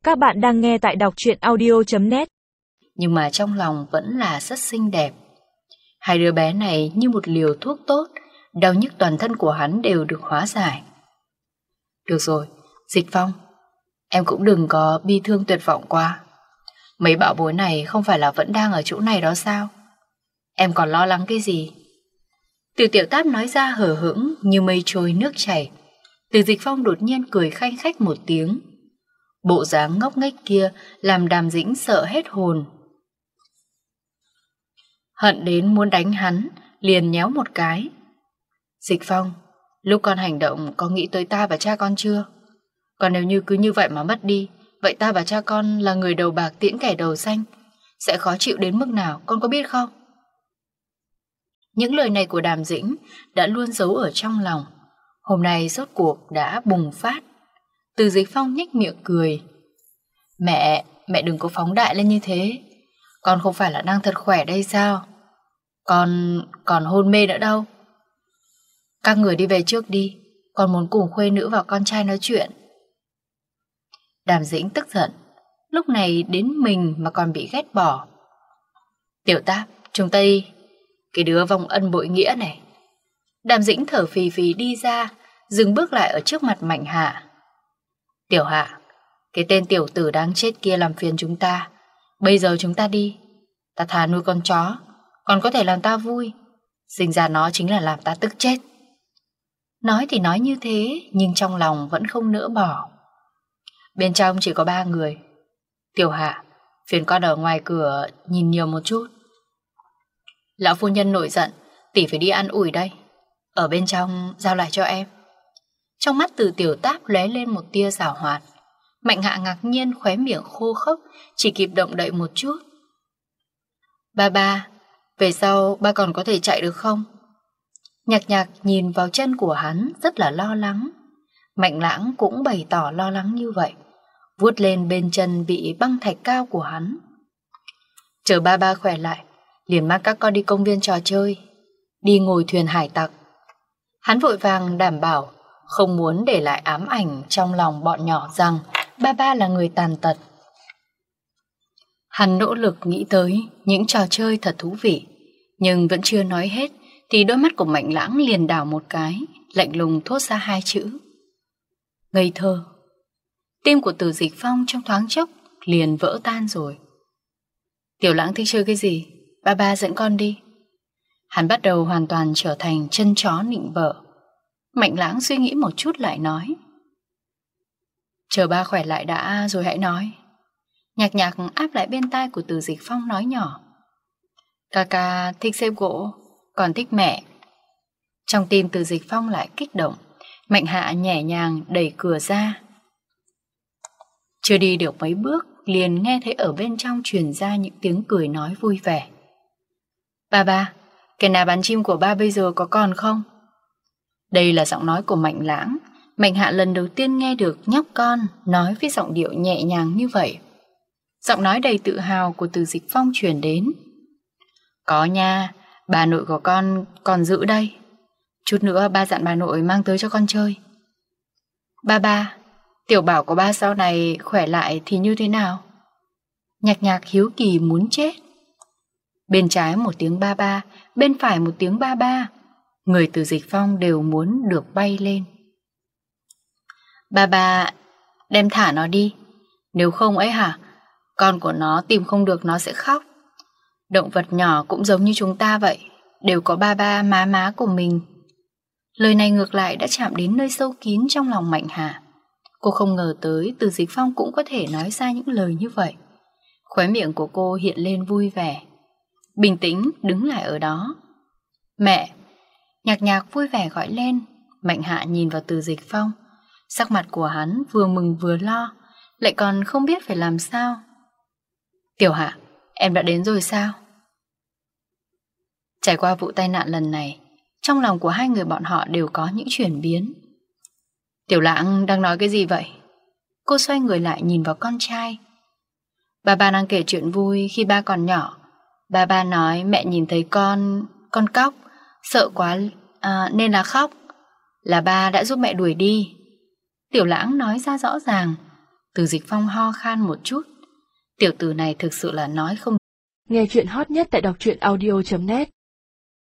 Các bạn đang nghe tại đọc truyện audio.net. Nhưng mà trong lòng vẫn là rất xinh đẹp. Hai đứa bé này như một liều thuốc tốt, đau nhức toàn thân của hắn đều được hóa giải. Được rồi, Dịch Phong, em cũng đừng có bi thương tuyệt vọng quá. Mấy bảo bối này không phải là vẫn đang ở chỗ này đó sao? Em còn lo lắng cái gì? Từ Tiểu Táp nói ra hờ hững như mây trôi nước chảy. Từ Dịch Phong đột nhiên cười khanh khách một tiếng. Bộ dáng ngốc nghếch kia làm Đàm Dĩnh sợ hết hồn. Hận đến muốn đánh hắn, liền nhéo một cái. Dịch Phong, lúc con hành động có nghĩ tới ta và cha con chưa? Còn nếu như cứ như vậy mà mất đi, vậy ta và cha con là người đầu bạc tiễn kẻ đầu xanh, sẽ khó chịu đến mức nào con có biết không? Những lời này của Đàm Dĩnh đã luôn giấu ở trong lòng, hôm nay rốt cuộc đã bùng phát. Từ Dịch Phong nhếch miệng cười. Mẹ đừng có phóng đại lên như thế. Con không phải là đang thật khỏe đây sao? Con còn hôn mê nữa đâu. Các người đi về trước đi, con muốn cùng khuê nữ và con trai nói chuyện. Đàm Dĩnh tức giận, lúc này đến mình mà còn bị ghét bỏ. Tiểu Táp, chúng ta đi. Cái đứa vong ân bội nghĩa này. Đàm Dĩnh thở phì phì đi ra, dừng bước lại ở trước mặt Mạnh Hạ. Tiểu Hạ, cái tên tiểu tử đáng chết kia làm phiền chúng ta. Bây giờ chúng ta đi. Ta thà nuôi con chó, còn có thể làm ta vui. Sinh ra nó chính là làm ta tức chết. Nói thì nói như thế, nhưng trong lòng vẫn không nỡ bỏ. Bên trong chỉ có 3 người. Tiểu Hạ, phiền con ở ngoài cửa nhìn nhiều một chút. Lão phu nhân nổi giận, tỷ phải đi ăn ủi đây. Ở bên trong giao lại cho em. Trong mắt Từ Tiểu Táp lóe lên một tia giảo hoạt. Mạnh Hạ ngạc nhiên, khóe miệng khô khốc, chỉ kịp động đậy một chút. Ba, về sau ba còn có thể chạy được không? Nhạc Nhạc nhìn vào chân của hắn rất là lo lắng. Mạnh Lãng cũng bày tỏ lo lắng như vậy, vuốt lên bên chân bị băng thạch cao của hắn. Chờ ba khỏe lại, liền mang các con đi công viên trò chơi, đi ngồi thuyền hải tặc. Hắn vội vàng đảm bảo không muốn để lại ám ảnh trong lòng bọn nhỏ rằng ba là người tàn tật. Hắn nỗ lực nghĩ tới những trò chơi thật thú vị, nhưng vẫn chưa nói hết thì đôi mắt của Mạnh Lãng liền đảo một cái, lạnh lùng thốt ra 2 chữ: ngây thơ. Tim của Từ Dịch Phong trong thoáng chốc liền vỡ tan rồi. Tiểu Lãng thích chơi cái gì? Ba dẫn con đi. Hắn bắt đầu hoàn toàn trở thành chân chó nịnh bợ. Mạnh Lãng suy nghĩ một chút lại nói: chờ ba khỏe lại đã rồi hãy nói. Nhạc Nhạc áp lại bên tai của Từ Dịch Phong nói nhỏ: Ca thích xếp gỗ, còn thích mẹ. Trong tim Từ Dịch Phong lại kích động. Mạnh Hạ nhẹ nhàng đẩy cửa ra. Chưa đi được mấy bước liền nghe thấy ở bên trong truyền ra những tiếng cười nói vui vẻ. Ba, cái nà bắn chim của ba bây giờ có còn không? Đây là giọng nói của Mạnh Lãng. Mạnh Hạ lần đầu tiên nghe được nhóc con nói với giọng điệu nhẹ nhàng như vậy. Giọng nói đầy tự hào của Từ Dịch Phong truyền đến. Có nha, bà nội của con còn giữ đây. Chút nữa ba dặn bà nội mang tới cho con chơi. Ba, tiểu bảo của ba sau này khỏe lại thì như thế nào? Nhạc Nhạc hiếu kỳ muốn chết. Bên trái một tiếng ba, bên phải một tiếng ba. Người Từ Dịch Phong đều muốn được bay lên. Ba, đem thả nó đi. Nếu không ấy hả, con của nó tìm không được nó sẽ khóc. Động vật nhỏ cũng giống như chúng ta vậy, đều có ba má của mình. Lời này ngược lại đã chạm đến nơi sâu kín trong lòng Mạnh Hà. Cô không ngờ tới Từ Dịch Phong cũng có thể nói ra những lời như vậy. Khóe miệng của cô hiện lên vui vẻ. Bình tĩnh đứng lại ở đó. Mẹ! Nhạc Nhạc vui vẻ gọi lên. Mạnh Hạ nhìn vào Từ Dịch Phong. Sắc mặt của hắn vừa mừng vừa lo, lại còn không biết phải làm sao. Tiểu Hạ, em đã đến rồi sao? Trải qua vụ tai nạn lần này, trong lòng của hai người bọn họ đều có những chuyển biến. Tiểu Lãng đang nói cái gì vậy? Cô xoay người lại nhìn vào con trai. Ba đang kể chuyện vui khi ba còn nhỏ. Ba nói mẹ nhìn thấy con cóc, sợ quá nên là khóc. Là ba đã giúp mẹ đuổi đi. Tiểu Lãng nói ra rõ ràng. Từ Dịch Phong ho khan một chút. Tiểu tử này thực sự là nói không. Nghe chuyện hot nhất tại đọc truyện audio.net